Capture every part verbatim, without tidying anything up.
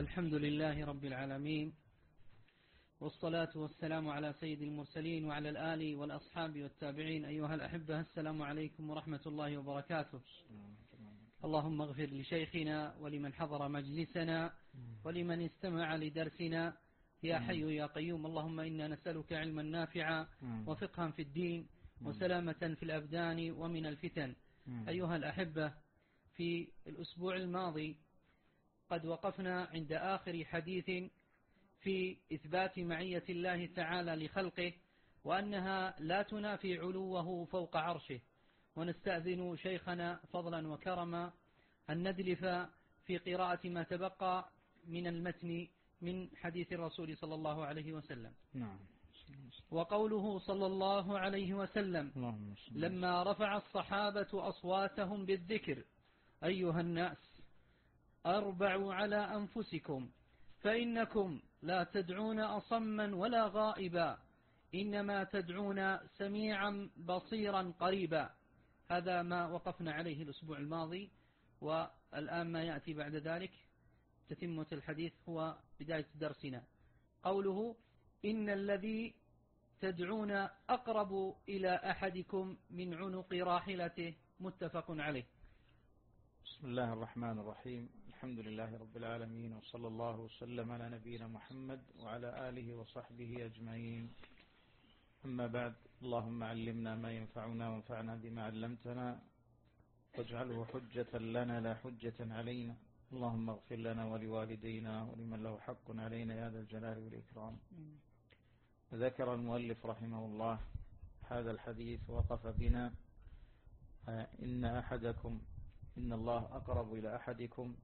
الحمد لله رب العالمين، والصلاة والسلام على سيد المرسلين وعلى الآل والأصحاب والتابعين. أيها الأحبة، السلام عليكم ورحمة الله وبركاته. اللهم اغفر لشيخنا ولمن حضر مجلسنا ولمن استمع لدرسنا يا حي يا قيوم. اللهم إنا نسألك علما نافعا وفقها في الدين وسلامة في الأبدان ومن الفتن. أيها الأحبة، في الأسبوع الماضي قد وقفنا عند آخر حديث في إثبات معية الله تعالى لخلقه، وأنها لا تنافي علوه فوق عرشه. ونستأذن شيخنا فضلا وكرما أن ندلف في قراءة ما تبقى من المتن من حديث الرسول صلى الله عليه وسلم. نعم. وقوله صلى الله عليه وسلم: لما رفع الصحابة أصواتهم بالذكر: أيها الناس، أربعوا على أنفسكم، فإنكم لا تدعون أصما ولا غائبا، إنما تدعون سميعا بصيرا قريبا. هذا ما وقفنا عليه الأسبوع الماضي، والآن ما يأتي بعد ذلك تتمة الحديث هو بداية درسنا. قوله: إن الذي تدعون أقرب إلى أحدكم من عنق راحلته، متفق عليه. بسم الله الرحمن الرحيم. الحمد لله رب العالمين، وصلى الله وسلم على نبينا محمد وعلى آله وصحبه أجمعين. أما بعد، اللهم علمنا ما ينفعنا وانفعنا بما علمتنا، واجعله حجة لنا لا حجة علينا. اللهم اغفر لنا ولوالدينا ولمن له حق علينا يا ذا الجلال والإكرام. ذكر المؤلف رحمه الله هذا الحديث وقف بنا: إن أحدكم إن الله أقرب إلى أحدكم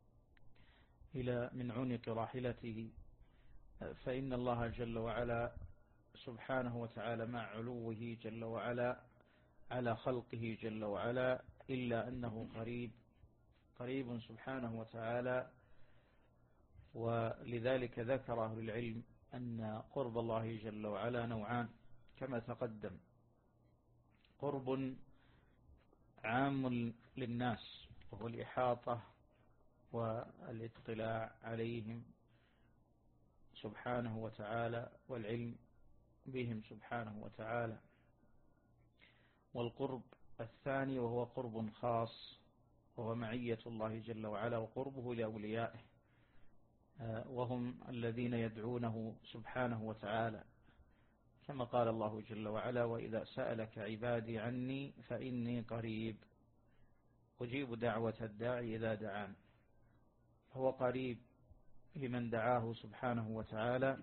إلى من عنق راحلته، فإن الله جل وعلا سبحانه وتعالى مع علوه جل وعلا على خلقه جل وعلا، إلا أنه قريب قريب سبحانه وتعالى. ولذلك ذكر أهل العلم أن قرب الله جل وعلا نوعان كما تقدم: قرب عام للناس وهو الإحاطة والاطلاع عليهم سبحانه وتعالى والعلم بهم سبحانه وتعالى، والقرب الثاني وهو قرب خاص وهو معية الله جل وعلا وقربه لأوليائه، وهم الذين يدعونه سبحانه وتعالى، كما قال الله جل وعلا: وإذا سألك عبادي عني فإني قريب أجيب دعوة الداعي إذا دعان. هو قريب لمن دعاه سبحانه وتعالى،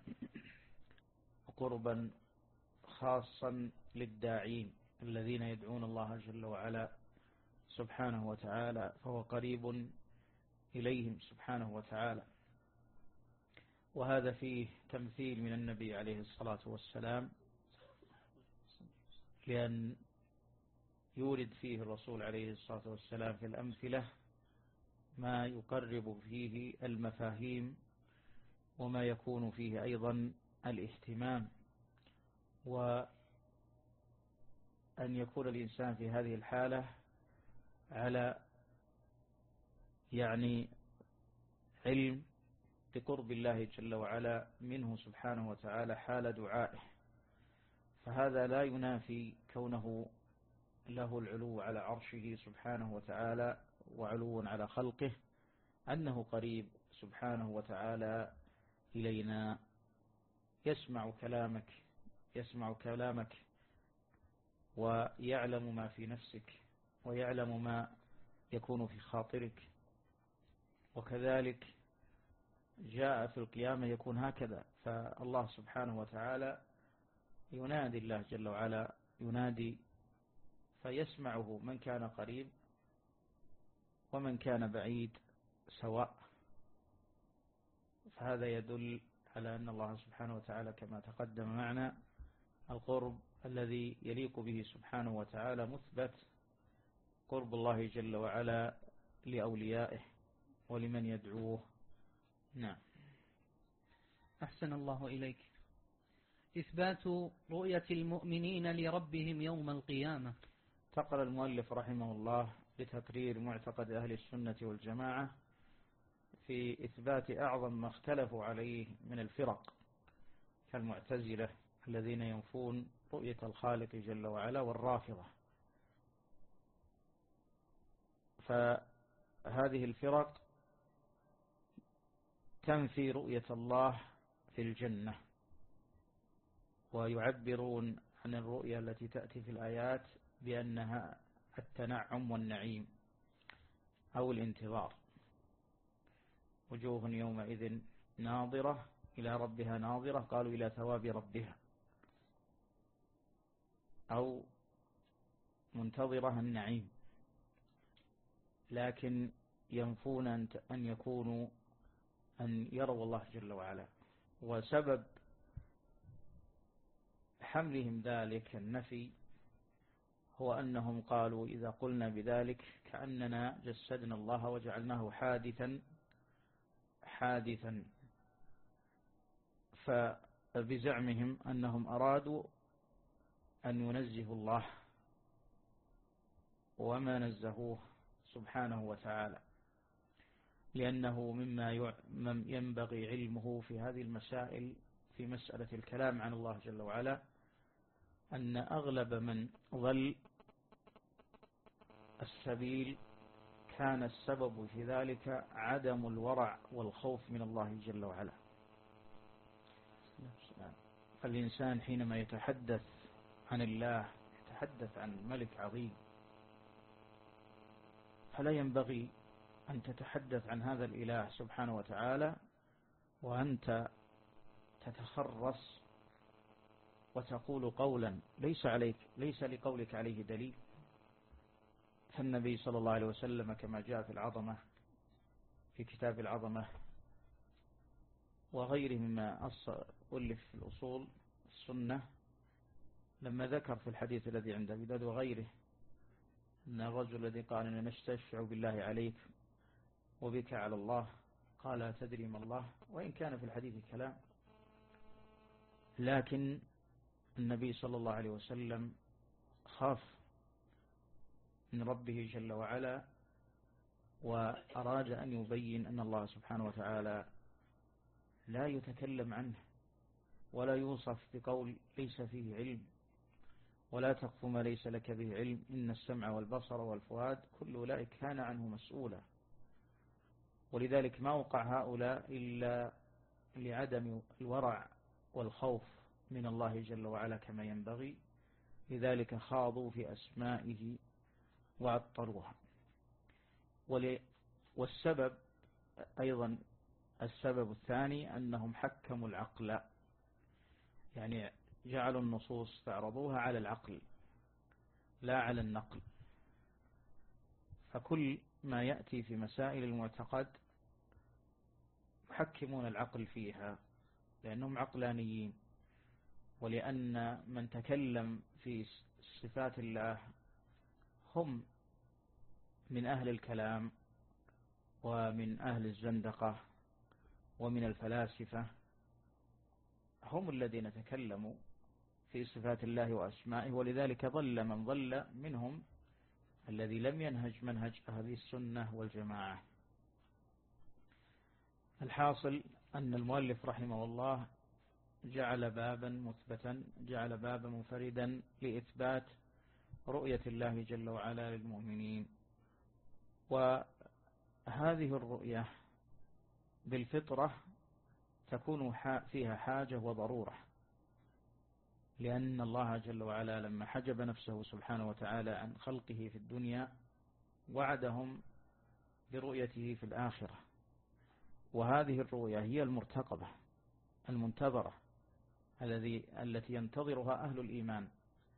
قربا خاصا للداعين الذين يدعون الله جل وعلا سبحانه وتعالى، فهو قريب إليهم سبحانه وتعالى. وهذا فيه تمثيل من النبي عليه الصلاة والسلام، لأن يورد فيه الرسول عليه الصلاة والسلام في الأمثلة ما يقرب فيه المفاهيم وما يكون فيه أيضا الاهتمام، وأن يكون الإنسان في هذه الحالة على يعني علم بقرب الله جل وعلا منه سبحانه وتعالى حال دعائه. فهذا لا ينافي كونه له العلو على عرشه سبحانه وتعالى وعلو على خلقه، أنه قريب سبحانه وتعالى إلينا، يسمع كلامك يسمع كلامك ويعلم ما في نفسك ويعلم ما يكون في خاطرك. وكذلك جاء في القيامة يكون هكذا، فالله سبحانه وتعالى ينادي الله جل وعلا ينادي فيسمعه من كان قريب ومن كان بعيد سواء. فهذا يدل على أن الله سبحانه وتعالى كما تقدم معنا القرب الذي يليق به سبحانه وتعالى مثبت، قرب الله جل وعلا لأوليائه ولمن يدعوه. نعم. أحسن الله إليك. إثبات رؤية المؤمنين لربهم يوم القيامة. انتقل المؤلف رحمه الله لتقرير معتقد أهل السنة والجماعة في إثبات أعظم ما اختلفوا عليه من الفرق كالمعتزلة الذين ينفون رؤية الخالق جل وعلا والرافضة. فهذه الفرق تنفي رؤية الله في الجنة، ويعبرون عن الرؤية التي تأتي في الآيات بأنها التنعم والنعيم أو الانتظار. وجوه يومئذ ناظرة إلى ربها ناظرة، قالوا إلى ثواب ربها، أو منتظرة النعيم، لكن ينفون أن يكونوا أن يروا الله جل وعلا. وسبب حملهم ذلك النفي هو أنهم قالوا إذا قلنا بذلك كأننا جسدنا الله وجعلناه حادثا حادثا فبزعمهم أنهم أرادوا أن ينزهوا الله وما نزهوه سبحانه وتعالى، لأنه مما ينبغي علمه في هذه المسائل في مسألة الكلام عن الله جل وعلا أن أغلب من ضل السبيل كان السبب في ذلك عدم الورع والخوف من الله جل وعلا. فالإنسان حينما يتحدث عن الله يتحدث عن ملك عظيم، فلا ينبغي أن تتحدث عن هذا الإله سبحانه وتعالى وأنت تتخرص وتقول قولا ليس عليك ليس لقولك عليه دليل. فالنبي صلى الله عليه وسلم كما جاء في العظمة في كتاب العظمة وغيره مما ألف في الأصول السنة، لما ذكر في الحديث الذي عند أبي داود وغيره أن الرجل الذي قال أن نستشفع بالله عليك وبك على الله قال تدري ما الله، وإن كان في الحديث كلام، لكن النبي صلى الله عليه وسلم خاف من ربه جل وعلا وأراد أن يبين أن الله سبحانه وتعالى لا يتكلم عنه ولا يوصف بقول ليس فيه علم، ولا تقف ما ليس لك به علم، إن السمع والبصر والفؤاد كل أولئك كان عنه مسؤولا. ولذلك ما وقع هؤلاء إلا لعدم الورع والخوف من الله جل وعلا كما ينبغي، لذلك خاضوا في أسمائه وعطروها. والسبب أيضا السبب الثاني أنهم حكموا العقل، يعني جعلوا النصوص تعرضوها على العقل لا على النقل. فكل ما يأتي في مسائل المعتقد يحكمون العقل فيها لأنهم عقلانيين، ولأن من تكلم في صفات الله هم من أهل الكلام ومن أهل الزندقة ومن الفلاسفة، هم الذين تكلموا في صفات الله وأسمائه، ولذلك ضل من ضل منهم الذي لم ينهج منهج هذه السنة والجماعة. الحاصل أن المؤلف رحمه الله جعل بابا مثبتا، جعل بابا منفردا لإثبات رؤية الله جل وعلا للمؤمنين. وهذه الرؤية بالفطرة تكون فيها حاجة وضرورة، لأن الله جل وعلا لما حجب نفسه سبحانه وتعالى عن خلقه في الدنيا وعدهم برؤيته في الآخرة، وهذه الرؤية هي المرتقبة المنتظرة الذي التي ينتظرها أهل الإيمان.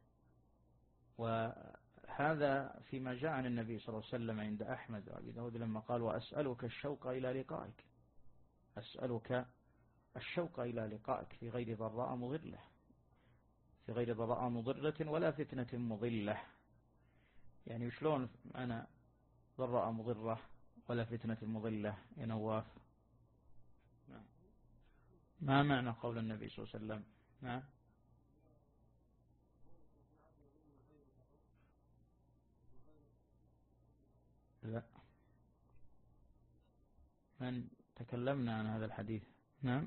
وهذا فيما جاء عن النبي صلى الله عليه وسلم عند أحمد وأبي داود لما قال وأسألك الشوق إلى لقائك، أسألك الشوق إلى لقائك في غير ضراء مضلة في غير ضراء مضرة ولا فتنة مضلة. يعني شلون أنا ضراء مضرة ولا فتنة مضلة يا نواف؟ ما معنى قول النبي صلى الله عليه وسلم؟ نعم لا، من تكلمنا عن هذا الحديث. نعم.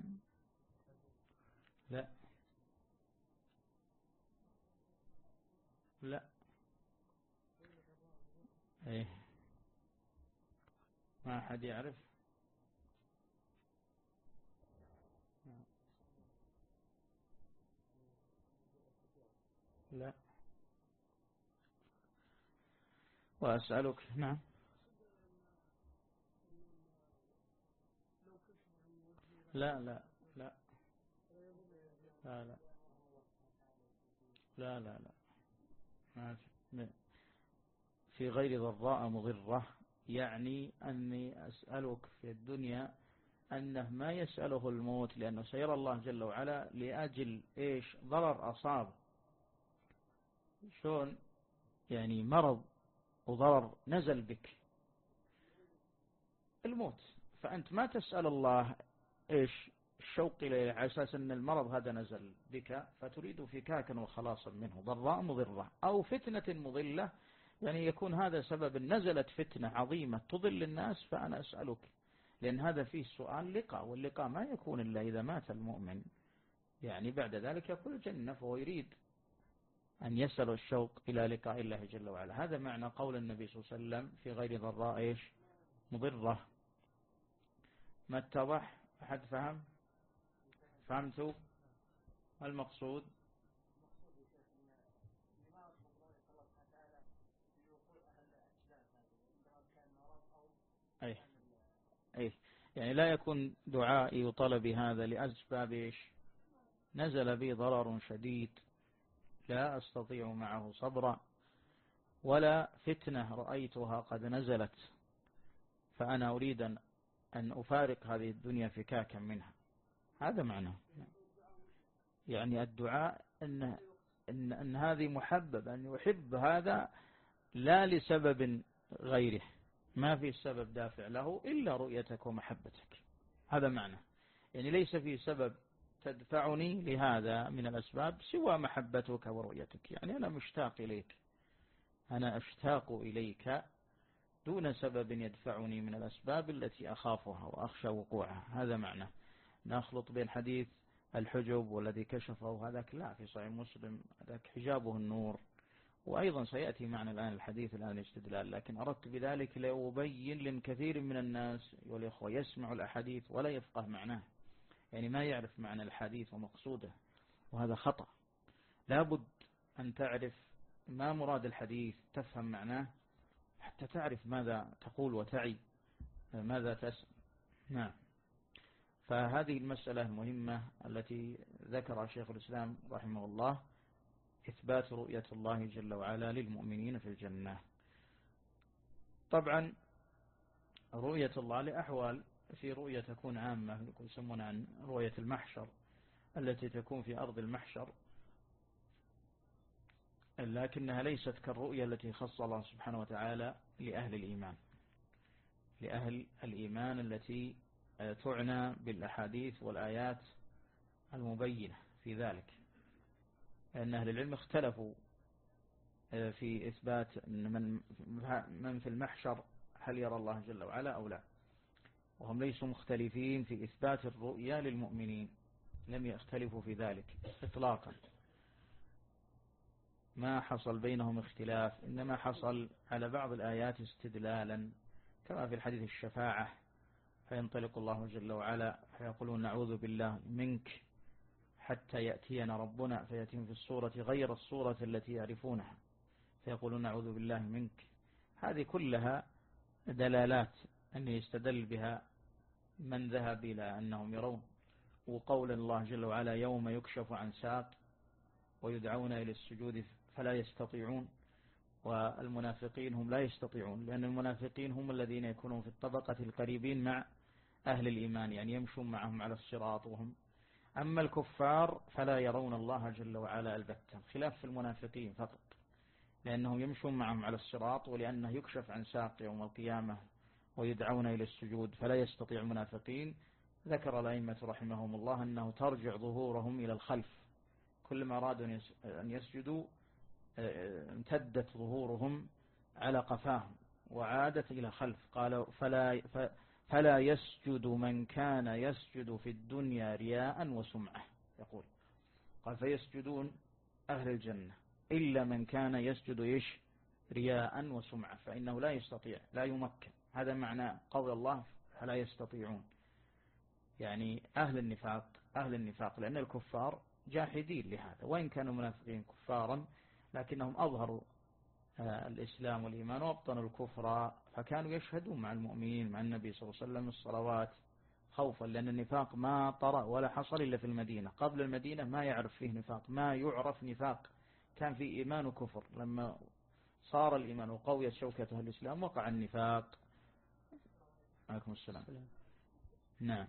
لا لا ايه ما أحد يعرف. لا وأسألك. نعم. لا لا لا لا لا لا لا لا ما في في غير ضراء مضرة، يعني أني أسألك في الدنيا أنه ما يسأله الموت لأنه سيرى الله جل وعلا لأجل إيش ضرر أصاب، شون يعني مرض وضرر نزل بك الموت، فأنت ما تسأل الله إيش الشوق إليه على أساس أن المرض هذا نزل بك فتريد فكاكا وخلاصا منه. ضراء مضرة أو فتنة مضلة، يعني يكون هذا سبب نزلت فتنة عظيمة تضل الناس، فأنا أسألك، لأن هذا فيه سؤال لقاء، واللقاء ما يكون إلا إذا مات المؤمن، يعني بعد ذلك يقول الجنة، فهو يريد أن يسأل الشوق إلى لقاء الله جل وعلا. هذا معنى قول النبي صلى الله عليه وسلم في غير ضراء إيش مضرة. ما اتضح؟ أحد فهم؟ فهمتوا المقصود؟ أي أي يعني لا يكون دعائي وطلبي هذا لأسباب إيش نزل بي ضرر شديد لا أستطيع معه صبرا، ولا فتنة رأيتها قد نزلت فأنا أريد أن أفارق هذه الدنيا فكاكا منها. هذا معنى يعني الدعاء أن, إن, أن هذه محبب، أن يحب هذا لا لسبب غيره، ما في سبب دافع له إلا رؤيتك ومحبتك. هذا معنى يعني ليس في سبب تدفعني لهذا من الأسباب سوى محبتك ورؤيتك، يعني أنا مشتاق إليك، أنا أشتاق إليك دون سبب يدفعني من الأسباب التي أخافها وأخشى وقوعها. هذا معنى. نخلط بين حديث الحجب والذي كشفه هذاك لا في صحيح مسلم، هذاك حجابه النور، وأيضا سيأتي معنا الآن الحديث الآن الاستدلال، لكن أردت بذلك لأبين لكثير من الناس والإخوة يسمع الأحاديث ولا يفقه معناه، يعني ما يعرف معنى الحديث ومقصوده، وهذا خطأ. لابد أن تعرف ما مراد الحديث، تفهم معناه حتى تعرف ماذا تقول وتعي ماذا تسأل. نعم. فهذه المسألة المهمة التي ذكر شيخ الإسلام رحمه الله، إثبات رؤية الله جل وعلا للمؤمنين في الجنة. طبعا رؤية الله لأحوال، في رؤية تكون عامة يسمون عن رؤية المحشر التي تكون في أرض المحشر، لكنها ليست كالرؤية التي خص الله سبحانه وتعالى لأهل الإيمان، لأهل الإيمان التي تعنى بالأحاديث والآيات المبينة في ذلك، لأن أهل العلم اختلفوا في إثبات من من في المحشر هل يرى الله جل وعلا أو لا، وهم ليسوا مختلفين في إثبات الرؤيا للمؤمنين، لم يختلفوا في ذلك إطلاقا، ما حصل بينهم اختلاف، إنما حصل على بعض الآيات استدلالا، كما في الحديث الشفاعة، فينطلق الله جل وعلا فيقولون نعوذ بالله منك حتى يأتينا ربنا، فيأتيهم في الصورة غير الصورة التي يعرفونها فيقولون نعوذ بالله منك. هذه كلها دلالات أن يستدل بها من ذهب إلى أنهم يرون. وقول الله جل وعلا يوم يكشف عن ساق ويدعون إلى السجود فلا يستطيعون، والمنافقين هم لا يستطيعون، لأن المنافقين هم الذين يكونون في الطبقة القريبين مع أهل الإيمان، يعني يمشون معهم على الصراط وهم. أما الكفار فلا يرون الله جل وعلا البتة، خلاف في المنافقين فقط، لأنهم يمشون معهم على الصراط، ولأنه يكشف عن ساق يوم القيامة ويدعون إلى السجود فلا يستطيع المنافقين. ذكر الأئمة رحمهم الله أنه ترجع ظهورهم إلى الخلف، كلما أرادوا أن يسجدوا امتدت ظهورهم على قفاهم وعادت إلى خلف، قالوا فلا فلا يسجد من كان يسجد في الدنيا رياء وسمعة. يقول قال فيسجدون أهل الجنة إلا من كان يسجد إيش رياء وسمعة فإنه لا يستطيع لا يمكن. هذا معنى قول الله فلا يستطيعون، يعني أهل النفاق أهل النفاق لأن الكفار جاحدين لهذا، وإن كانوا منافقين كفارا لكنهم أظهروا الإسلام والإيمان وابطنوا الكفر، فكانوا يشهدون مع المؤمنين مع النبي صلى الله عليه وسلم الصلوات خوفا، لأن النفاق ما طرأ ولا حصل إلا في المدينة. قبل المدينة ما يعرف فيه نفاق، ما يعرف نفاق، كان في إيمان وكفر. لما صار الإيمان وقويت شوكته الإسلام وقع النفاق. عليكم السلام. نعم.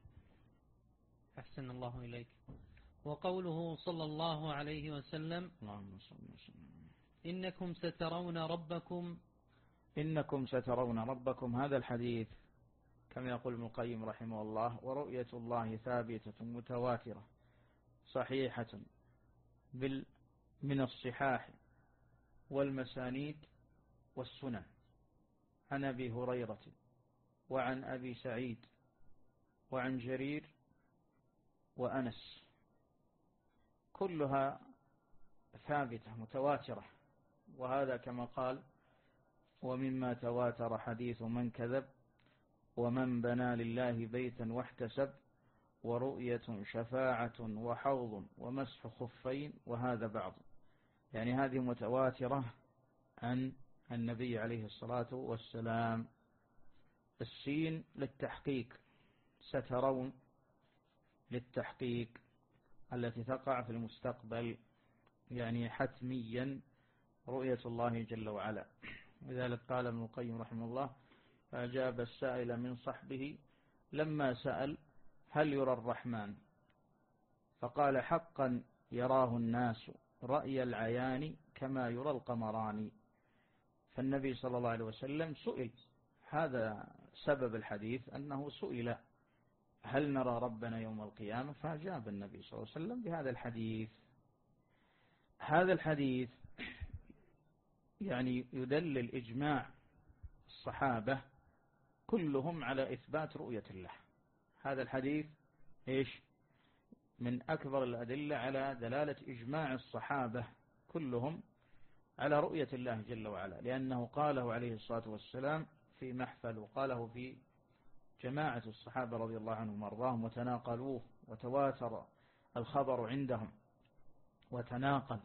أحسن الله إليك. وقوله صلى الله عليه وسلم اللهم صل وسلم إنكم سترون ربكم إنكم سترون ربكم، هذا الحديث كما يقول ابن القيم رحمه الله ورؤية الله ثابتة متواترة صحيحة بال من الصحاح والمسانيد والسنن عن أبي هريرة وعن أبي سعيد وعن جرير وأنس، كلها ثابتة متواترة. وهذا كما قال ومما تواتر حديث من كذب ومن بنى لله بيتا واحتسب ورؤية شفاعة وحوض ومسح خفين وهذا بعض، يعني هذه متواترة عن النبي عليه الصلاة والسلام. السين للتحقيق، سترون للتحقيق التي تقع في المستقبل، يعني حتميا رؤية الله جل وعلا. لذلك قال ابن القيم رحمه الله فأجاب السائل من صحبه لما سأل هل يرى الرحمن فقال حقا يراه الناس رأي العيان كما يرى القمران. فالنبي صلى الله عليه وسلم سئل، هذا سبب الحديث أنه سئل هل نرى ربنا يوم القيامة، فأجاب النبي صلى الله عليه وسلم بهذا الحديث. هذا الحديث يعني يدلل إجماع الصحابة كلهم على إثبات رؤية الله. هذا الحديث إيش من أكبر الأدلة على دلالة إجماع الصحابة كلهم على رؤية الله جل وعلا، لأنه قاله عليه الصلاة والسلام في محفل وقاله في جماعة الصحابة رضي الله عنهم وارضاهم وتناقلوه وتواتر الخبر عندهم وتناقل.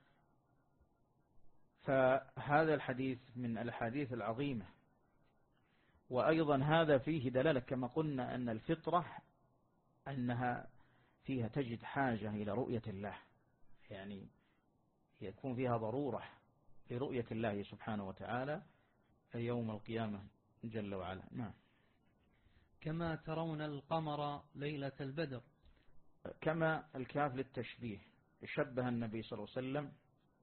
فهذا الحديث من الحديث العظيمة. وأيضا هذا فيه دلالة كما قلنا أن الفطرة أنها فيها تجد حاجة إلى رؤية الله، يعني يكون فيها ضرورة لرؤية الله سبحانه وتعالى يوم القيامة جل وعلا. نعم. كما ترون القمر ليلة البدر، كما الكاف للتشبيه، شبه النبي صلى الله عليه وسلم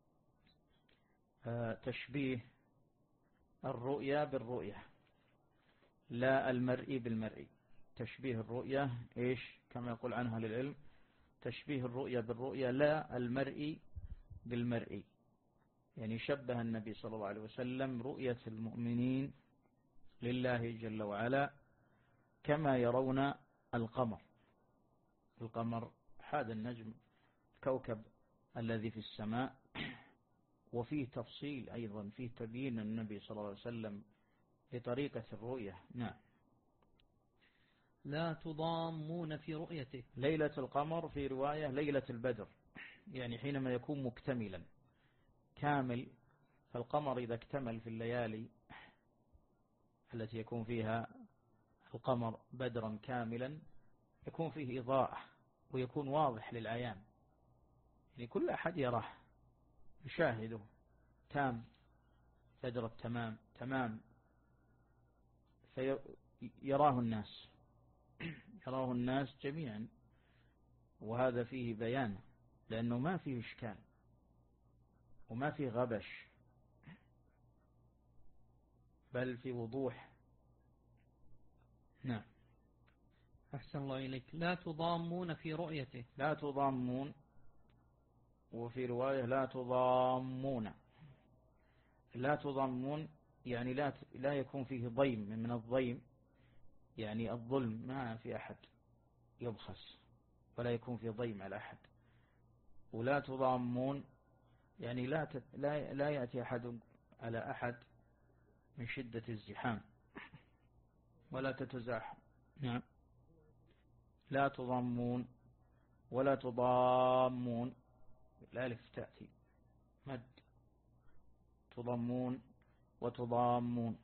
تشبيه الرؤيا بالرؤية لا المرئي بالمرئي. تشبيه الرؤيا إيش كما يقول عنها للعلم تشبيه الرؤيا بالرؤيا لا المرئي بالمرئي، يعني شبه النبي صلى الله عليه وسلم رؤية المؤمنين لله جل وعلا كما يرون القمر. القمر هذا النجم الكوكب الذي في السماء، وفيه تفصيل أيضا فيه تبيين النبي صلى الله عليه وسلم لطريقة الرؤية. نعم. لا تضامون في رؤيته. ليلة القمر في رواية ليلة البدر، يعني حينما يكون مكتملا كامل. فالقمر إذا اكتمل في الليالي التي يكون فيها القمر بدرا كاملا يكون فيه إضاءة ويكون واضح للعيان، يعني كل أحد يراه يشاهده تام بدر التمام تمام، فيراه الناس يراه الناس جميعا. وهذا فيه بيان لأنه ما فيه إشكال وما فيه غبش، بل في وضوح. نعم. أحسن الله إليك. لا تضامون في رؤيته. لا تضامون، وفي رواية لا تضامون. لا تضامون يعني لا لا يكون فيه ضيم من الضيم، يعني الظلم ما في أحد يبخس ولا يكون في ضيم على أحد. ولا تضامون يعني لا تت... لا لا يأتي أحد على أحد من شدة الزحام ولا تتزاحم. نعم. لا تضامون ولا تضامون، الألف تأتي مد، تضمون وتضامون.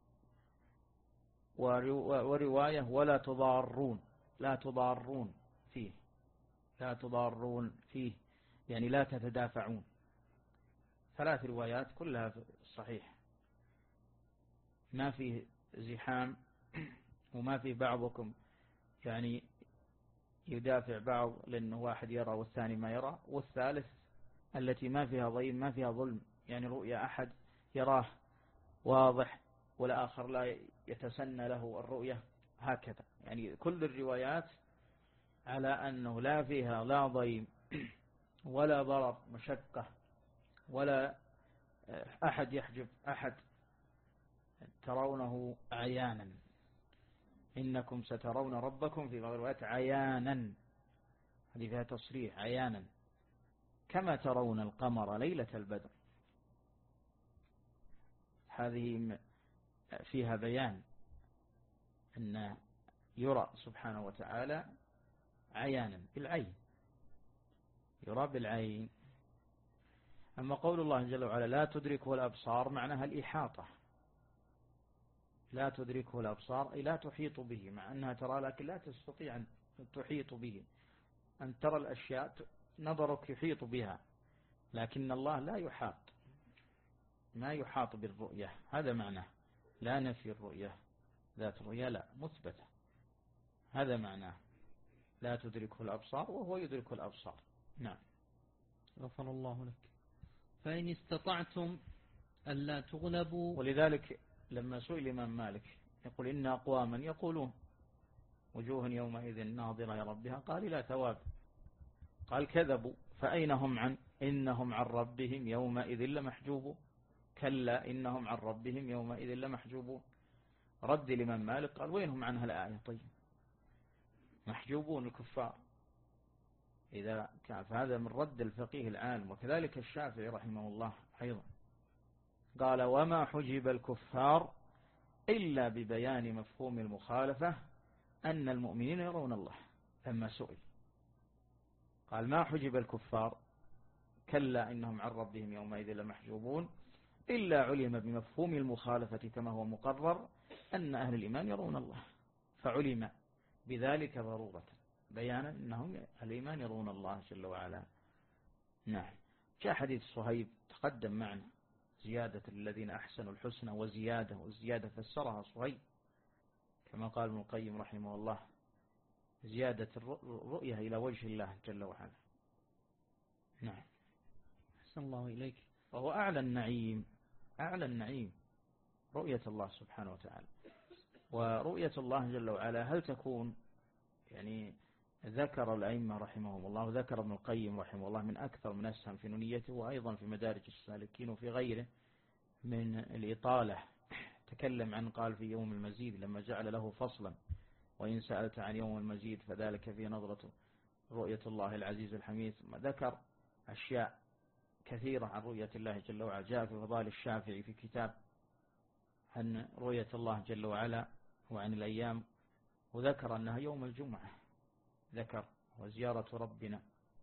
ورواية ولا تضارون، لا تضارون فيه، لا تضارون فيه يعني لا تتدافعون. ثلاث روايات كلها صحيح، ما فيه زحام وما فيه بعضكم يعني يدافع بعض لأنه واحد يرى والثاني ما يرى. والثالث التي ما فيها ضيم ما فيها ظلم، يعني رؤيا أحد يراه واضح والآخر لا يتسنى له الرؤية، هكذا. يعني كل الروايات على أنه لا فيها لا ضيم ولا ضرر مشقة ولا أحد يحجب أحد، ترونه عيانا، إنكم سترون ربكم في بعض الروايات عيانا، هذه فيها تصريح عيانا، كما ترون القمر ليلة البدر. هذه فيها بيان أن يرى سبحانه وتعالى عيانا بالعين، يرى بالعين. أما قول الله جل وعلا لا تدركه الأبصار معناها الإحاطة، لا تدركه الأبصار أي لا تحيط به، مع أنها ترى لكن لا تستطيع أن تحيط به. أن ترى الأشياء نظرك يحيط بها، لكن الله لا يحاط، ما يحاط بالرؤية، هذا معناه. لا نفي الرؤية، ذات الرؤية لا، مثبتة، هذا معناه. لا تدركه الأبصار وهو يدرك الأبصار. نعم. غفر الله لك. فإن استطعتم ألا تغلبوا. ولذلك لما سئل الإمام مالك يقول إن أقواما يقولون وجوه يومئذ ناظرة إلى ربها، قال لا ثواب، قال كذبوا، فأين هم عن إنهم عن ربهم يومئذ لمحجوبون، كلا إنهم عن ربهم يومئذ لمحجوبون. رد الإمام مالك قال وينهم عنها الآية؟ طيب محجوبون الكفار، إذا كان فهذا من رد الفقيه العالم. وكذلك الشافعي رحمه الله أيضا قال وما حجب الكفار إلا ببيان مفهوم المخالفة أن المؤمنين يرون الله. لما سئل قال ما حجب الكفار كلا إنهم عن ربهم يومئذ لمحجوبون إلا علم بمفهوم المخالفة كما هو مقرر أن أهل الإيمان يرون الله، فعلم بذلك ضرورة بيانا أنهم الإيمان يرون الله جل وعلا. نعم. جاء حديث صهيب تقدم معنا زيادة الذين أحسنوا الحسنى وزيادة، والزيادة فسرها صهيب كما قال ابن القيم رحمه الله زيادة الرؤية إلى وجه الله جل وعلا. نعم. أحسن الله إليك. وهو أعلى النعيم، أعلى النعيم رؤية الله سبحانه وتعالى. ورؤية الله جل وعلا هل تكون يعني ذكر الأئمة رحمهم الله وذكر ابن القيم رحمه الله من أكثر من أسهم في نونيته وأيضا في مدارج السالكين وفي غيره من الإطالة. تكلم عن قال في يوم المزيد لما جعل له فصلا وإن سألت عن يوم المزيد فذلك في نظرة رؤية الله العزيز الحميد. ذكر أشياء كثيرة عن رؤية الله جل وعلا. جاء في فضائل الشافعي في كتاب عن رؤية الله جل وعلا وعن الأيام، وذكر أنها يوم الجمعة، ذكر وزيارة ربنا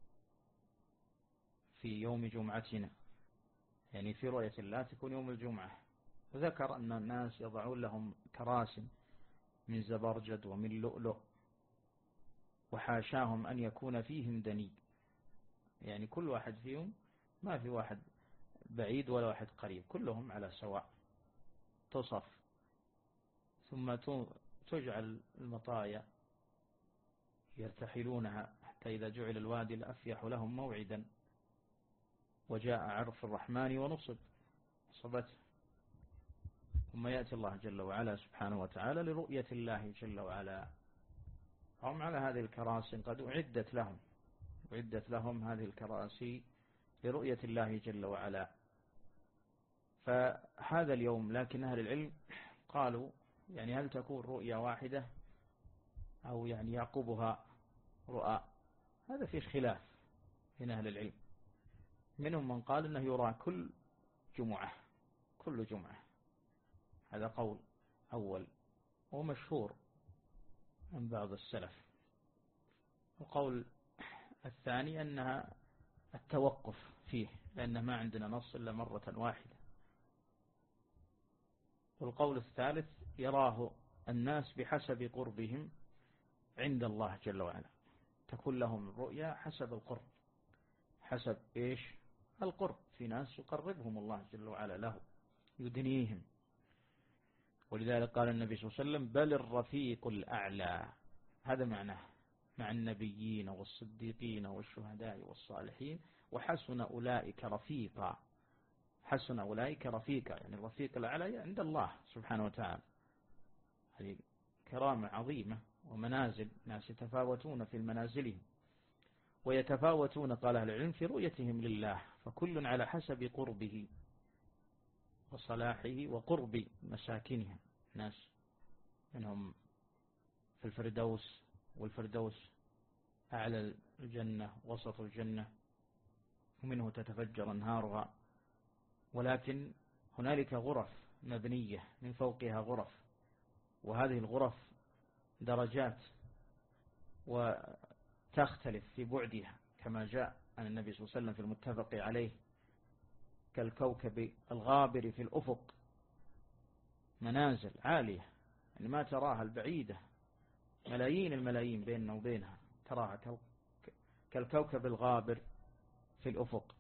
في يوم جمعتنا، يعني في رؤية الله تكون يوم الجمعة. وذكر أن الناس يضعون لهم كراسي من زبرجد ومن لؤلؤ وحاشاهم أن يكون فيهم دني، يعني كل واحد فيهم ما في واحد بعيد ولا واحد قريب، كلهم على سواء، تصف ثم تجعل المطايا يرتحلونها حتى إذا جعل الوادي الأفيح لهم موعدا وجاء عرف الرحمن ونصب صبته، ثم يأتي الله جل وعلا سبحانه وتعالى لرؤية الله جل وعلا. هم على هذه الكراسي قد أعدت لهم، أعدت لهم هذه الكراسي لرؤية الله جل وعلا. فهذا اليوم، لكن أهل العلم قالوا يعني هل تكون رؤيا واحدة أو يعني يعقبها رؤى؟ هذا فيه خلاف بين أهل العلم. منهم من قال أنه يرى كل جمعة كل جمعة، هذا قول أول ومشهور عن بعض السلف. القول الثاني أنها التوقف فيه، لأن ما عندنا نص إلا مرة واحدة. والقول الثالث يراه الناس بحسب قربهم عند الله جل وعلا، تكون لهم الرؤيا حسب القرب. حسب إيش؟ القرب. في ناس يقربهم الله جل وعلا له، يدنيهم. ولذلك قال النبي صلى الله عليه وسلم بل الرفيق الأعلى، هذا معناه، مع النبيين والصديقين والشهداء والصالحين وحسن أولئك رفيقا. حسن أولئك رفيقا يعني الرفيق الأعلى عند الله سبحانه وتعالى. هذه كرامة عظيمة ومنازل، ناس يتفاوتون في المنازلهم ويتفاوتون قال أهل العلم في رؤيتهم لله، فكل على حسب قربه وصلاحه وقرب مساكنهم. ناس منهم في الفردوس، والفردوس أعلى الجنة وسط الجنة ومنه تتفجر أنهارها، ولكن هنالك غرف مبنية من فوقها غرف، وهذه الغرف درجات وتختلف في بعدها كما جاء عن النبي صلى الله عليه وسلم في المتفق عليه، كالكوكب الغابر في الأفق. منازل عالية يعني ما تراها البعيدة، ملايين الملايين بيننا وبينها، تراها كالكوكب الغابر في الأفق.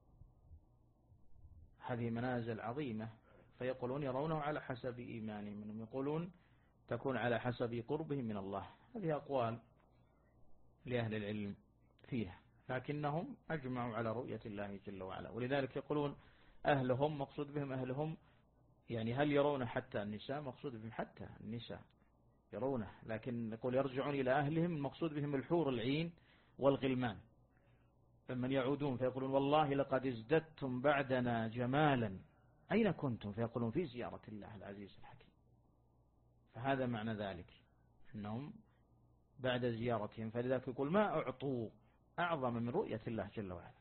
هذه منازل عظيمة. فيقولون يرونه على حسب إيمانهم، منهم يقولون تكون على حسب قربهم من الله. هذه أقوال لأهل العلم فيها، لكنهم أجمعوا على رؤية الله جل وعلا. ولذلك يقولون أهلهم، مقصود بهم أهلهم يعني هل يرون حتى النساء؟ مقصود بهم حتى النساء يرونه، لكن يقول يرجعون إلى أهلهم، المقصود بهم الحور العين والغلمان. فمن يعودون فيقولون والله لقد ازددتم بعدنا جمالا، أين كنتم؟ فيقولون في زيارة الله العزيز الحكيم. فهذا معنى ذلك أنهم بعد زيارتهم، فلذلك يقول ما أعطوا أعظم من رؤية الله جل وعلا.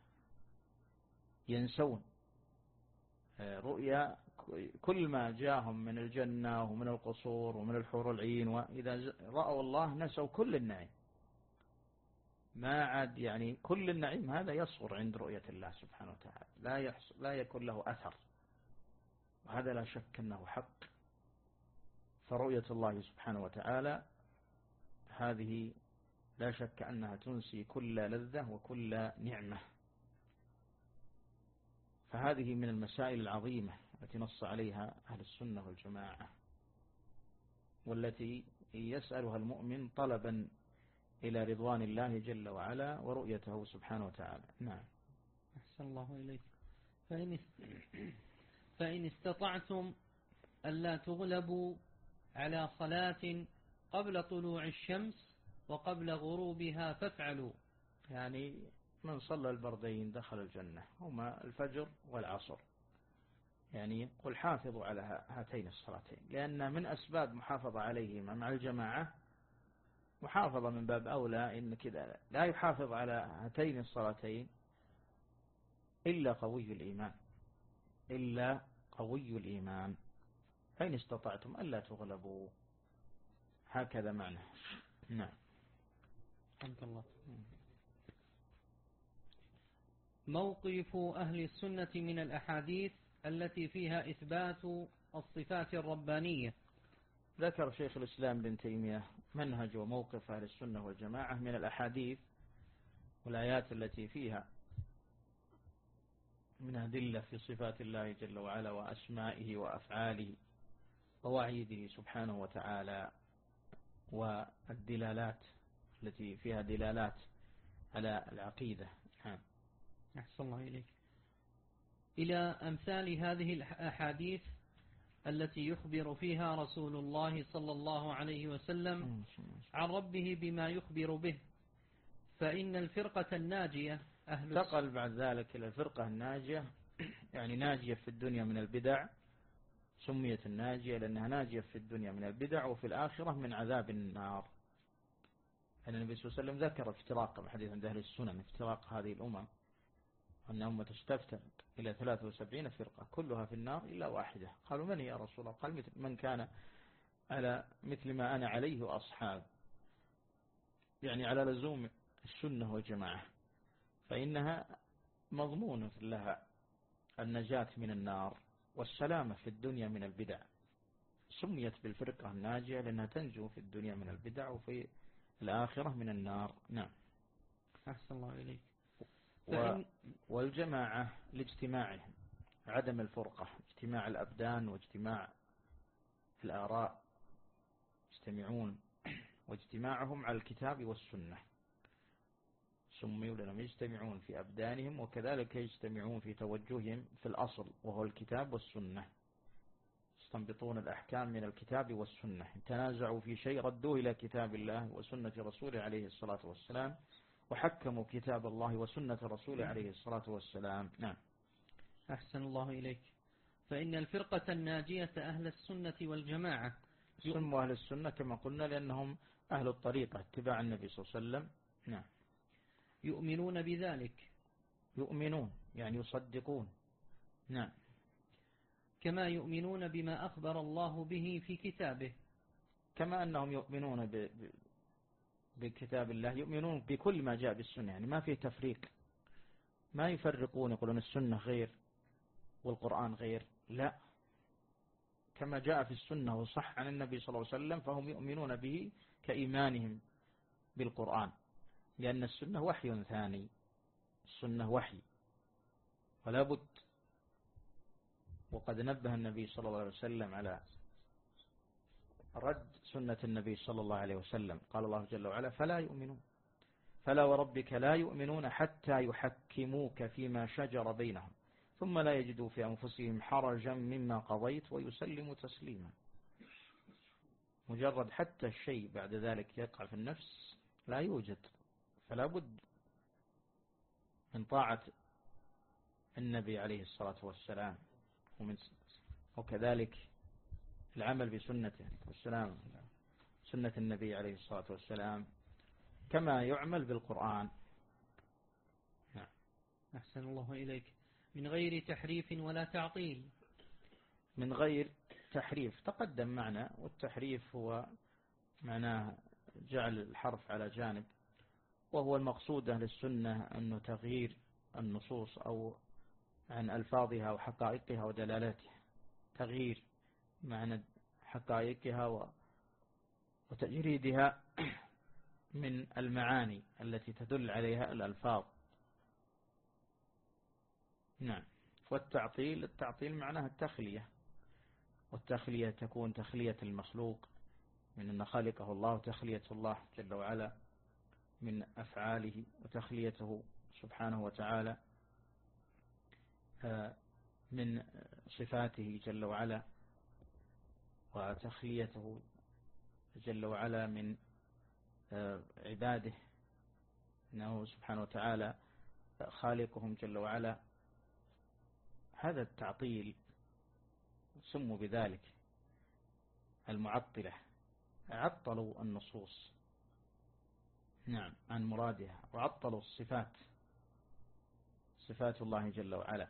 ينسون رؤيا كل ما جاءهم من الجنة ومن القصور ومن الحور العين، وإذا رأوا الله نسوا كل النعيم، ما عاد يعني كل النعيم هذا يصغر عند رؤية الله سبحانه وتعالى، لا يحصل لا يكون له أثر. وهذا لا شك أنه حق. فرؤية الله سبحانه وتعالى هذه لا شك أنها تنسي كل لذة وكل نعمة. فهذه من المسائل العظيمة التي نص عليها أهل السنة والجماعة، والتي يسألها المؤمن طلبا إلى رضوان الله جل وعلا ورؤيته سبحانه وتعالى. نعم. أحسن الله إليك. فإن فإن استطعتم ألا تغلبوا على صلاة قبل طلوع الشمس وقبل غروبها فافعلوا. يعني من صلى البردين دخل الجنة، هما الفجر والعصر. يعني قل حافظوا على هاتين الصلاتين، لأن من أسباب محافظة عليهما مع الجماعة محافظة من باب أولى. إن كذا لا يحافظ على هاتين الصلاتين إلا قوي الإيمان، إلا قوي الإيمان. فإن استطعتم ألا تغلبوا، هكذا معنى. نعم. حمد الله. موقف أهل السنة من الأحاديث التي فيها إثبات الصفات الربانية. ذكر شيخ الإسلام بن تيمية منهج وموقف أهل السنة والجماعة من الأحاديث والآيات التي فيها من أدلة في صفات الله جل وعلا وأسمائه وأفعاله ووعيده سبحانه وتعالى، والدلالات التي فيها دلالات على العقيدة. أحسن الله إليك. إلى أمثال هذه الأحاديث التي يخبر فيها رسول الله صلى الله عليه وسلم عن ربه بما يخبر به. فإن الفرقة الناجية أهل انتقل بعد ذلك إلى الفرقة الناجية، يعني ناجية في الدنيا من البدع، سميت الناجية لأنها ناجية في الدنيا من البدع وفي الآخرة من عذاب النار. أن النبي صلى الله عليه وسلم ذكر افتراق بحديث عند أهل السنن افتراق هذه الأمم أن أمة تفترق إلى ثلاثة وسبعين فرقة كلها في النار إلا واحدة. قالوا من يا رسول الله؟ قال من كان على مثل ما أنا عليه وأصحاب، يعني على لزوم السنة والجماعة، فإنها مضمون لها النجاة من النار والسلامة في الدنيا من البدع. سميت بالفرقة الناجية لأنها تنجو في الدنيا من البدع وفي الآخرة من النار. نعم. أحسن الله إليك. و... والجماعة لاجتماعهم، عدم الفرقة، اجتماع الأبدان واجتماع الآراء، يجتمعون واجتماعهم على الكتاب والسنة، سميوا لأنهم يجتمعون في أبدانهم وكذلك يجتمعون في توجههم في الأصل وهو الكتاب والسنة، يستنبطون الأحكام من الكتاب والسنة، تنازعوا في شيء ردوه إلى كتاب الله وسنة رسوله عليه الصلاة والسلام وحكموا كتاب الله وسنة رسوله عليه الصلاة والسلام. نعم. أحسن الله إليك. فإن الفرقة الناجية أهل السنة والجماعة، سموا أهل السنة كما قلنا لأنهم أهل الطريقة اتباع النبي صلى الله عليه وسلم. نعم. يؤمنون بذلك، يؤمنون يعني يصدقون. نعم. كما يؤمنون بما أخبر الله به في كتابه، كما أنهم يؤمنون ب... ب... بكتاب الله، يؤمنون بكل ما جاء بالسنة، يعني ما فيه تفريق، ما يفرقون يقولون السنة غير والقرآن غير، لا، كما جاء في السنة وصح عن النبي صلى الله عليه وسلم فهم يؤمنون به كإيمانهم بالقرآن، لأن السنة وحي ثاني، السنة وحي ولا بد. وقد نبه النبي صلى الله عليه وسلم على رد سنة النبي صلى الله عليه وسلم، قال الله جل وعلا فلا يؤمنون فلا وربك لا يؤمنون حتى يحكموك فيما شجر بينهم ثم لا يجدوا في أنفسهم حرجا مما قضيت ويسلموا تسليما. مجرد حتى الشيء بعد ذلك يقع في النفس لا يوجد، فلا بد من طاعة النبي عليه الصلاة والسلام ومن وكذلك العمل بسنته والسلام سنة النبي عليه الصلاة والسلام كما يعمل بالقرآن. نعم. أحسن الله إليك. من غير تحريف ولا تعطيل. من غير تحريف تقدم معنا، والتحريف هو معناه جعل الحرف على جانب، وهو المقصود أهل السنة أنه تغيير النصوص أو عن ألفاظها وحقائقها ودلالاتها، تغيير معنى حقائقها وتجريدها من المعاني التي تدل عليها الألفاظ. نعم. والتعطيل التعطيل معناها التخلية، والتخلية تكون تخلية المخلوق من أن خالقه الله، وتخلية الله جل وعلا من أفعاله، وتخليته سبحانه وتعالى من صفاته جل وعلا، وتخليته جل وعلا من عباده، إنه سبحانه وتعالى خالقهم جل وعلا. هذا التعطيل سموا بذلك المعطلة، عطلوا النصوص نعم عن مرادها، وعطلوا الصفات، صفات الله جل وعلا.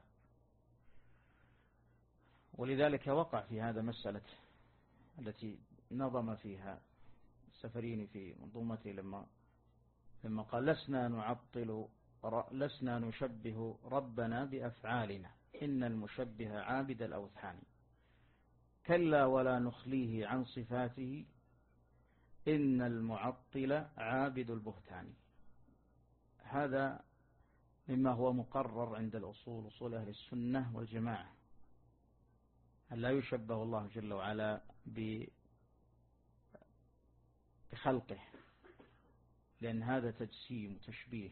ولذلك وقع في هذا مسألة التي نظم فيها السفريني في منظومته لما لما قال لسنا نعطل لسنا نشبه ربنا بأفعالنا إن المشبه عابد الأوثان كلا ولا نخليه عن صفاته إن المعطل عابد البهتان. هذا مما هو مقرر عند الأصول، أصول أهل السنة والجماعة، أن لا يشبه الله جل وعلا بخلقه، لأن هذا تجسيم وتشبيه.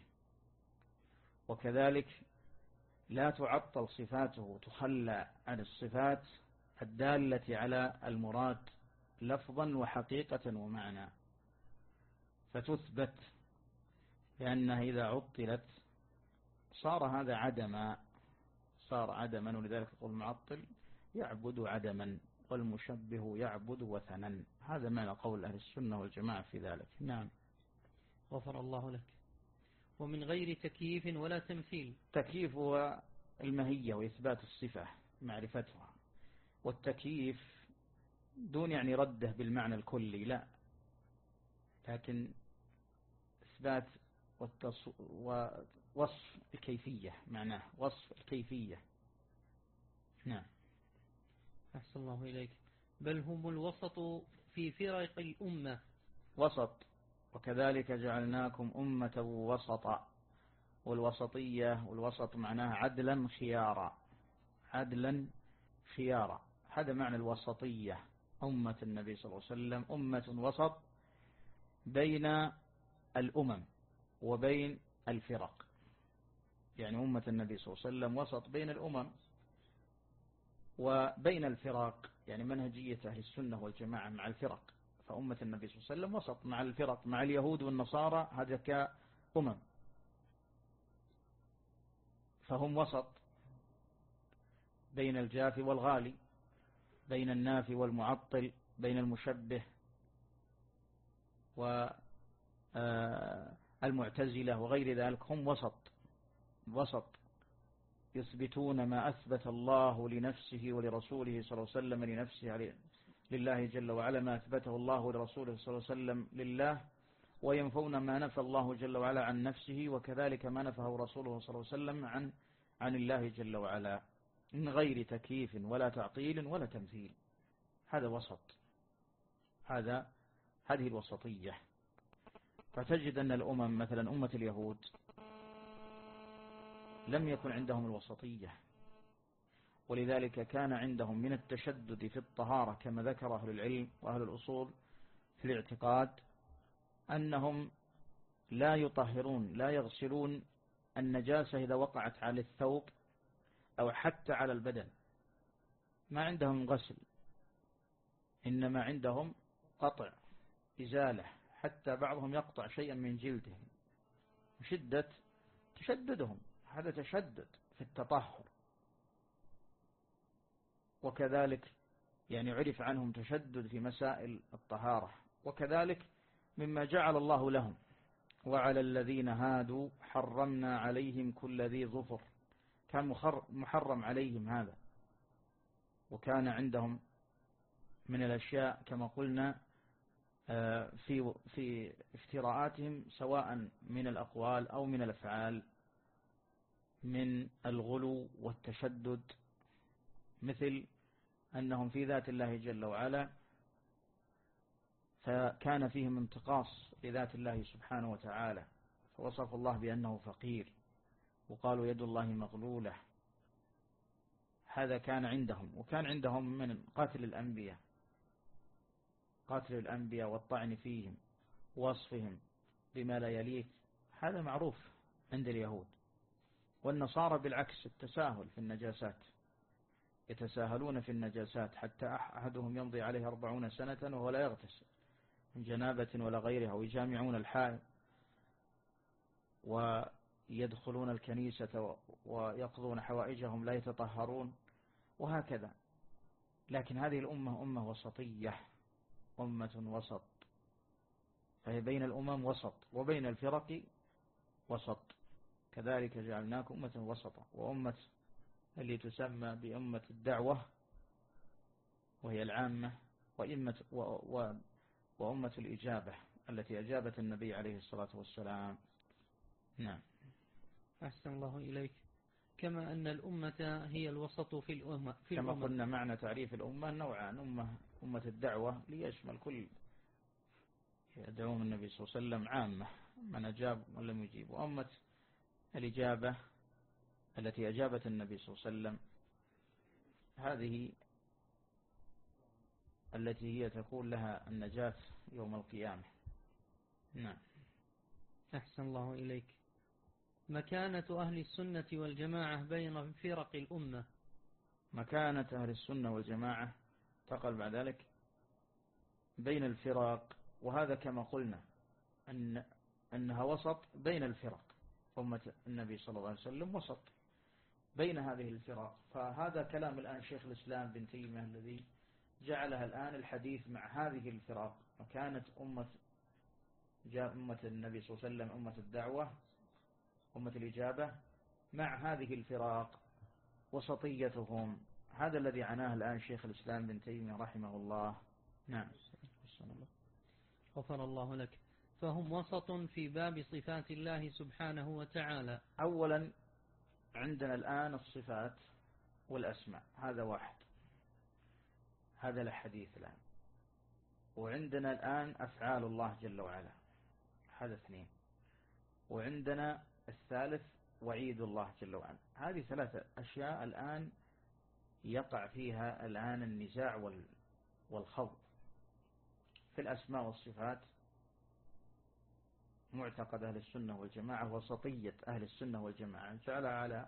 وكذلك لا تعطل صفاته، تخلى عن الصفات الدالة على المراد لفظا وحقيقة ومعنى، فتثبت، لأنها إذا عطلت صار هذا عدما، صار عدما. ولذلك يقول المعطل يعبد عدما، والمشبه يعبد وثنا. هذا معنى قول أهل السنة والجماعة في ذلك. نعم. غفر الله لك. ومن غير تكييف ولا تمثيل. تكييف هو المهية وإثبات الصفة معرفتها، والتكييف دون يعني رده بالمعنى الكلي، لا، لكن إثبات ووصف الكيفية، معناه وصف الكيفية. نعم. أحسن الله إليك. بل هم الوسط في فرق الأمة. وسط. وكذلك جعلناكم أمة وسطا. والوسطية والوسط معناها عدلا خيارا، عدلا خيارا، هذا معنى الوسطية. أمة النبي صلى الله عليه وسلم أمة وسط بين الأمم وبين الفرق، يعني أمة النبي صلى الله عليه وسلم وسط بين الأمم وبين الفرق، يعني منهجية أهل السنة والجماعة مع الفرق. فأمة النبي صلى الله عليه وسلم وسط مع الفرق، مع اليهود والنصارى، هذا كأمم، فهم وسط بين الجافي والغالي، بين النافي والمعطل، بين المشبه والمعتزلة وغير ذلك. هم وسط، وسط يثبتون ما أثبت الله لنفسه ولرسوله صلى الله عليه وسلم لنفسه، لله جل وعلا ما أثبته الله لرسوله صلى الله عليه وسلم لله، وينفون ما نفى الله جل وعلا عن نفسه، وكذلك ما نفه رسوله صلى الله عليه وسلم عن عن الله جل وعلا، من غير تكييف ولا تعطيل ولا تمثيل. هذا وسط، هذا هذه الوسطية. فتجد أن الأمم مثلا أمة اليهود لم يكن عندهم الوسطية، ولذلك كان عندهم من التشدد في الطهارة كما ذكر أهل العلم وأهل الأصول في الاعتقاد، أنهم لا يطهرون، لا يغسلون النجاسة إذا وقعت على الثوب أو حتى على البدن، ما عندهم غسل، إنما عندهم قطع، إزالة، حتى بعضهم يقطع شيئا من جلده، شدة تشددهم، هذا تشدد في التطهر. وكذلك يعني عرف عنهم تشدد في مسائل الطهارة. وكذلك مما جعل الله لهم: وعلى الذين هادوا حرمنا عليهم كل ذي ظفر، كان محرم عليهم هذا. وكان عندهم من الأشياء كما قلنا في في افتراءاتهم، سواء من الأقوال أو من الأفعال، من الغلو والتشدد، مثل أنهم في ذات الله جل وعلا فكان فيهم انتقاص لذات الله سبحانه وتعالى، فوصف الله بأنه فقير، وقالوا يد الله مغلولة. هذا كان عندهم. وكان عندهم من قتل الأنبياء، قتل الأنبياء والطعن فيهم، وصفهم بما لا يليق، هذا معروف عند اليهود. والنصارى بالعكس، التساهل في النجاسات، يتساهلون في النجاسات، حتى أحدهم يمضي عليه أربعون سنة وهو لا يغتسل من جنابة ولا غيرها، ويجامعون الحائض ويدخلون الكنيسة ويقضون حوائجهم لا يتطهرون، وهكذا. لكن هذه الأمة أمة وسطية، أمة وسط، فهي بين الأمم وسط وبين الفرق وسط. كذلك جعلناكم أمة وسطا. وأمة اللي تسمى بأمة الدعوة وهي العامة، وأمة, و و وأمة الإجابة التي أجابت النبي عليه الصلاة والسلام. نعم. أحسن الله إليك. كما أن الأمة هي الوسط في الأمة في كما الأمة. قلنا معنى تعريف الأمة نوعان: أمة أمة الدعوة ليشمل كل يدعون النبي صلى الله عليه وسلم عامة، من أجاب ولم يجيب، وأمة الإجابة التي أجابت النبي صلى الله عليه وسلم، هذه التي هي تكون لها النجاة يوم القيامة. نعم. أحسن الله إليك. مكانة أهل السنة والجماعة بين فرق الأمة. مكانة أهل السنة والجماعة تقل بعد ذلك بين الفرق، وهذا كما قلنا أن أنها وسط بين الفرق. أمة النبي صلى الله عليه وسلم وسط بين هذه الفرق. فهذا كلام الآن شيخ الإسلام بن تيمية الذي جعلها الآن الحديث مع هذه الفرق، وكانت أمة جاء أمة النبي صلى الله عليه وسلم أمة الدعوة أمة الإجابة مع هذه الفرق وسطيتهم. هذا الذي عناه الآن شيخ الإسلام بن تيمية رحمه الله. نعم. غفر الله لك. فهم وسط في باب صفات الله سبحانه وتعالى. أولا عندنا الآن الصفات والأسماء، هذا واحد، هذا الحديث الآن. وعندنا الآن أفعال الله جل وعلا، هذا اثنين. وعندنا الثالث وعيد الله جل وعلا. هذه ثلاثة أشياء الآن يقع فيها الآن النزاع والخوض. في الأسماء والصفات معتقد أهل السنة والجماعة وسطية أهل السنة والجماعة جعلها على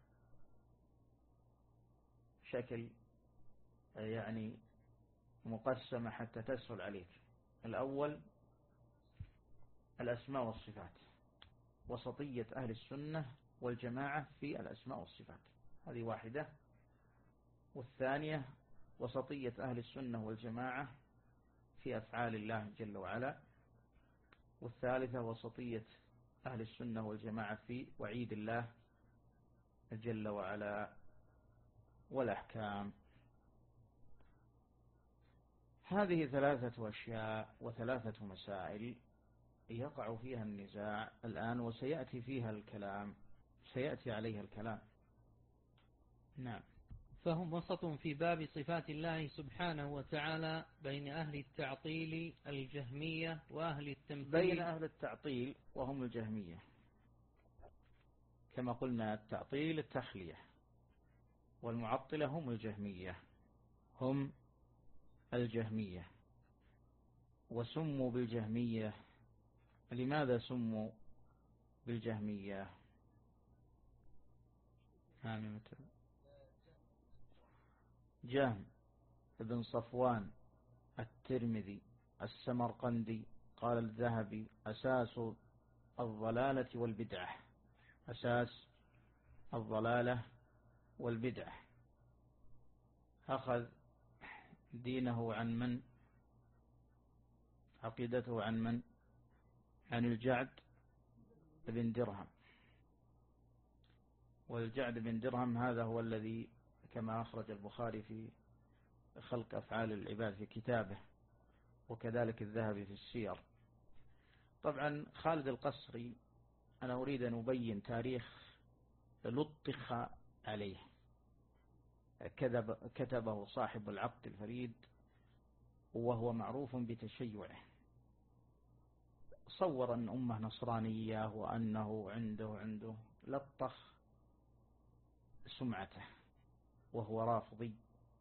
شكل يعني مقسمة حتى تسهل عليك. الأول الأسماء والصفات، وسطية أهل السنة والجماعة في الأسماء والصفات، هذه واحدة. والثانية وسطية أهل السنة والجماعة في أفعال الله جل وعلا. والثالثة وسطية أهل السنة والجماعة في وعيد الله جل وعلا والأحكام. هذه ثلاثة أشياء وثلاثة مسائل يقع فيها النزاع الآن، وسيأتي فيها الكلام، سيأتي عليها الكلام. نعم. فهم وسط في باب صفات الله سبحانه وتعالى بين أهل التعطيل الجهمية وأهل التمثيل. بين أهل التعطيل وهم الجهمية، كما قلنا التعطيل التخلية، والمعطلة هم الجهمية، هم الجهمية. وسموا بالجهمية، لماذا سموا بالجهمية؟ جهم ابن صفوان الترمذي السمرقندي قال الذهبي أساس الضلالة والبدعة، أساس الضلالة والبدعة. أخذ دينه عن من؟ عقيدته عن من؟ عن الجعد بن درهم. والجعد بن درهم هذا هو الذي كما أخرج البخاري في خلق أفعال العباد في كتابه، وكذلك الذهبي في السير. طبعا خالد القصري أنا أريد أن أبين تاريخ لطخ عليه، كتبه صاحب العقد الفريد وهو معروف بتشيعه. صور أن أمه نصرانية وأنه عنده عنده لطخ سمعته وهو رافضي.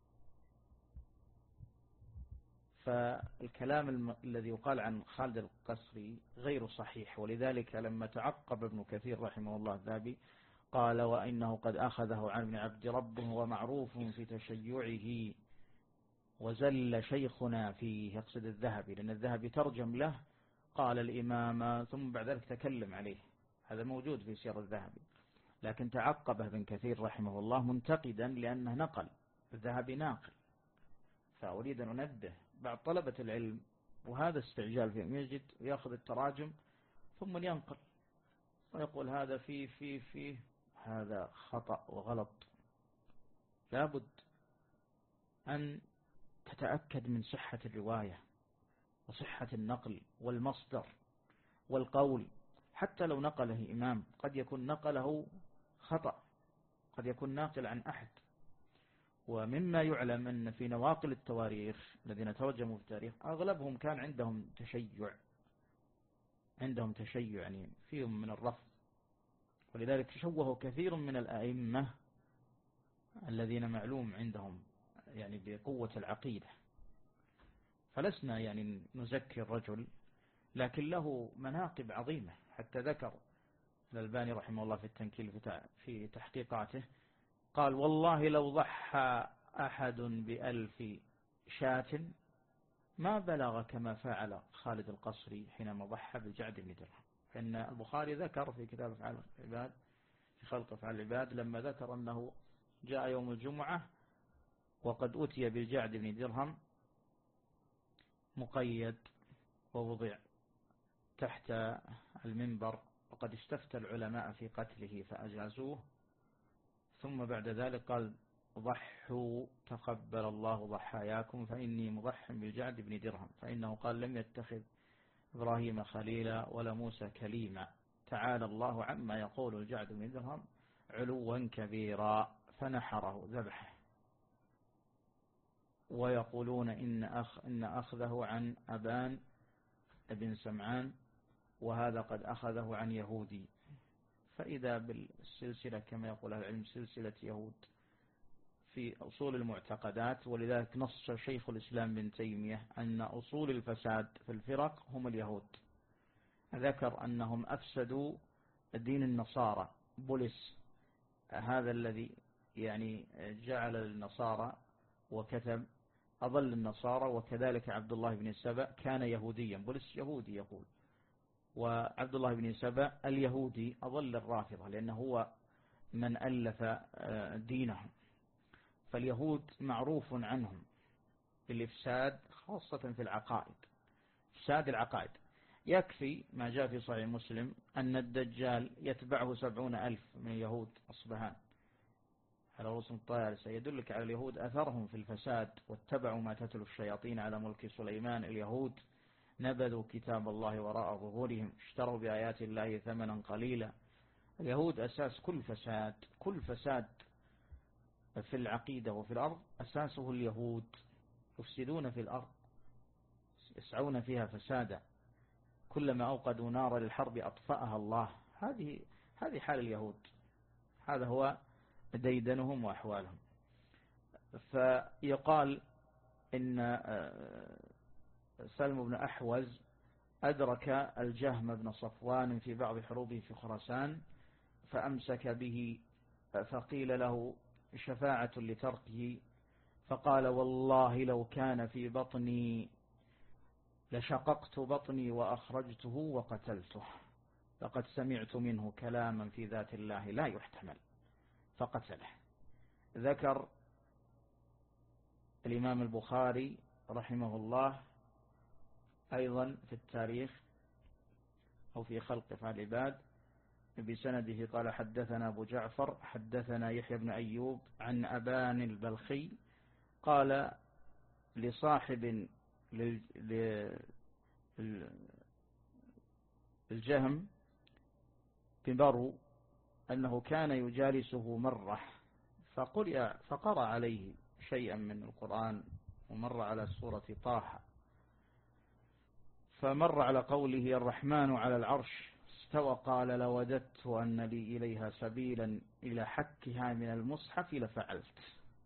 فالكلام الم... الذي يقال عن خالد القصري غير صحيح، ولذلك لما تعقب ابن كثير رحمه الله الذهبي قال وإنه قد أخذه عن ابن عبد ربه ومعروف في تشيعه وزل شيخنا فيه، يقصد الذهبي، لأن الذهبي ترجم له قال الإمام ثم بعد ذلك تكلم عليه، هذا موجود في سير الذهبي. لكن تعقبه ابن كثير رحمه الله منتقدا لأنه نقل، الذهبي ناقل. فأريد أن أنبه بعض طلبة العلم، وهذا استعجال فيهم، يجد ويأخذ التراجم ثم ينقل ويقول هذا فيه فيه فيه هذا خطأ وغلط. لابد أن تتأكد من صحة الرواية وصحة النقل والمصدر والقول. حتى لو نقله إمام قد يكون نقله خطأ، قد يكون ناقل عن أحد. ومما يعلم أن في نواقل التواريخ الذين ترجموا في التاريخ أغلبهم كان عندهم تشيع، عندهم تشيع يعني فيهم من الرفض. ولذلك تشوهوا كثير من الأئمة الذين معلوم عندهم يعني بقوة العقيدة. فلسنا يعني نزكي الرجل، لكن له مناقب عظيمة. حتى ذكر الألباني رحمه الله في التنكيل في تحقيقاته قال والله لو ضحى أحد بألف شاة ما بلغ كما فعل خالد القصري حينما ضحى بالجعد بن درهم. فإن البخاري ذكر في كتاب أفعال العباد في خلق أفعال العباد لما ذكر أنه جاء يوم الجمعة وقد أتي بالجعد بن درهم مقيد ووضع تحت المنبر، وقد استفتى العلماء في قتله فأجازوه، ثم بعد ذلك قال ضحوا تقبل الله ضحاياكم فإني مضح بالجعد بن درهم، فإنه قال لم يتخذ إبراهيم خليلا ولا موسى كليما، تعالى الله عما يقول الجعد بن درهم علوا كبيرا، فنحره ذبحه. ويقولون إن, أخ إن أخذه عن أبان بن سمعان، وهذا قد أخذه عن يهودي. فإذا بالسلسلة كما يقول العلم سلسلة يهود في أصول المعتقدات، ولذلك نص شيخ الإسلام بن تيمية أن أصول الفساد في الفرق هم اليهود. ذكر أنهم أفسدوا الدين النصارى، بولس هذا الذي يعني جعل النصارى وكتب أضل النصارى، وكذلك عبد الله بن سبأ كان يهوديا، بولس يهودي يقول، وعبد الله بن سبأ اليهودي أضل الرافضة لأنه هو من ألف دينهم. فاليهود معروف عنهم بالإفساد خاصة في العقائد، إفساد العقائد. يكفي ما جاء في صحيح مسلم أن الدجال يتبعه سبعون ألف من يهود أصبهان على رؤوسهم الطيالسة، يدلك على اليهود أثرهم في الفساد، واتبعوا ما تتلو الشياطين على ملك سليمان. اليهود نبذوا كتاب الله وراء ظهورهم، اشتروا بآيات الله ثمنا قليلا. اليهود أساس كل فساد، كل فساد في العقيدة وفي الأرض أساسه اليهود، يفسدون في الأرض يسعون فيها فسادا، كلما أوقدوا نار للحرب أطفأها الله. هذه هذه حال اليهود، هذا هو ديدنهم وأحوالهم. فيقال إن سلم بن أحوز أدرك الجهم بن صفوان في بعض حروبه في خراسان فأمسك به، فقيل له شفاعة لتركه، فقال والله لو كان في بطني لشققت بطني وأخرجته وقتلته، لقد سمعت منه كلاما في ذات الله لا يحتمل، فقتله. ذكر الإمام البخاري رحمه الله أيضا في التاريخ أو في خلق أفعال العباد بسنده قال حدثنا أبو جعفر حدثنا يحيى بن أيوب عن أبان البلخي قال لصاحب للجهم ببرو أنه كان يجالسه مرة فقرأ, فقرأ عليه شيئا من القرآن، ومر على سورة طه، فمر على قوله الرحمن على العرش استوى قال لوددت أن لي إليها سبيلا إلى حكها من المصحف لفعلت،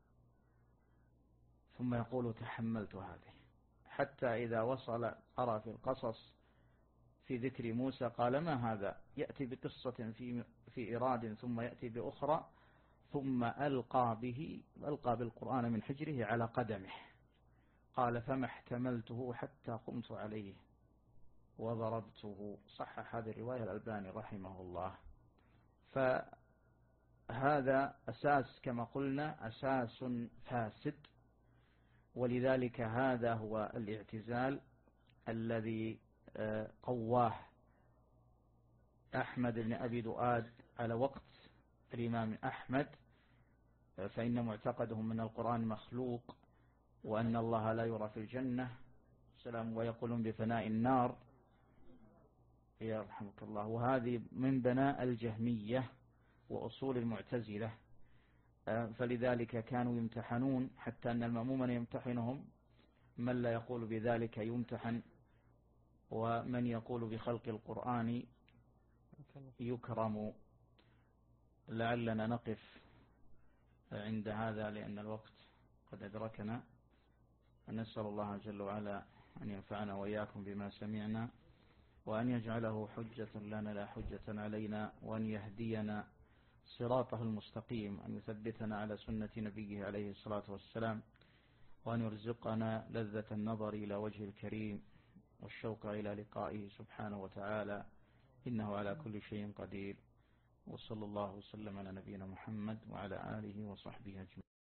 ثم يقول تحملت هذه، حتى إذا وصل قرأ في القصص في ذكر موسى قال ما هذا، يأتي بقصة في في إراد ثم يأتي بأخرى، ثم ألقى به ألقى بالقرآن من حجره على قدمه، قال فما احتملته حتى قمت عليه وضربته. صحح هذه الرواية الألباني رحمه الله. فهذا أساس كما قلنا أساس فاسد، ولذلك هذا هو الاعتزال الذي قواه أحمد بن أبي دؤاد على وقت الإمام أحمد، فإن معتقدهم من القرآن مخلوق، وأن الله لا يرى في الجنة سلام، ويقولون بفناء النار يرحمك الله. وهذه من بناء الجهمية وأصول المعتزلة، فلذلك كانوا يمتحنون، حتى أن المأموم يمتحنهم، من لا يقول بذلك يمتحن، ومن يقول بخلق القرآن يكرم. لعلنا نقف عند هذا لأن الوقت قد أدركنا، ونسأل الله جل وعلا أن ينفعنا وإياكم بما سمعنا، وأن يجعله حجة لنا لا حجة علينا، وأن يهدينا صراطه المستقيم، أن يثبتنا على سنة نبيه عليه الصلاة والسلام، وأن يرزقنا لذة النظر إلى وجه الكريم والشوق إلى لقائه سبحانه وتعالى، إنه على كل شيء قدير. وصلى الله وسلم على نبينا محمد وعلى آله وصحبه أجمعين.